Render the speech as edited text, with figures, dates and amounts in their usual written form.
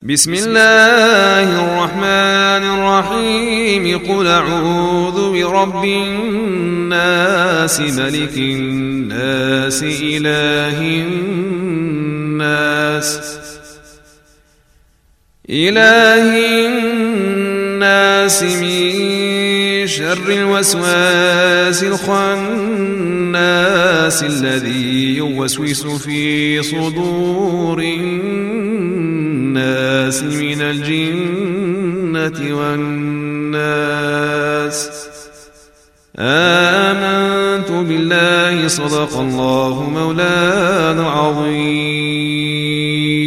بسم الله الرحمن الرحيم. قل أعوذ برب الناس ملك الناس إله الناس من شر الوسواس الخناس الذي يوسوس في صدور الناس من الجنة والناس. آمنت بالله. صدق الله مولانا العظيم.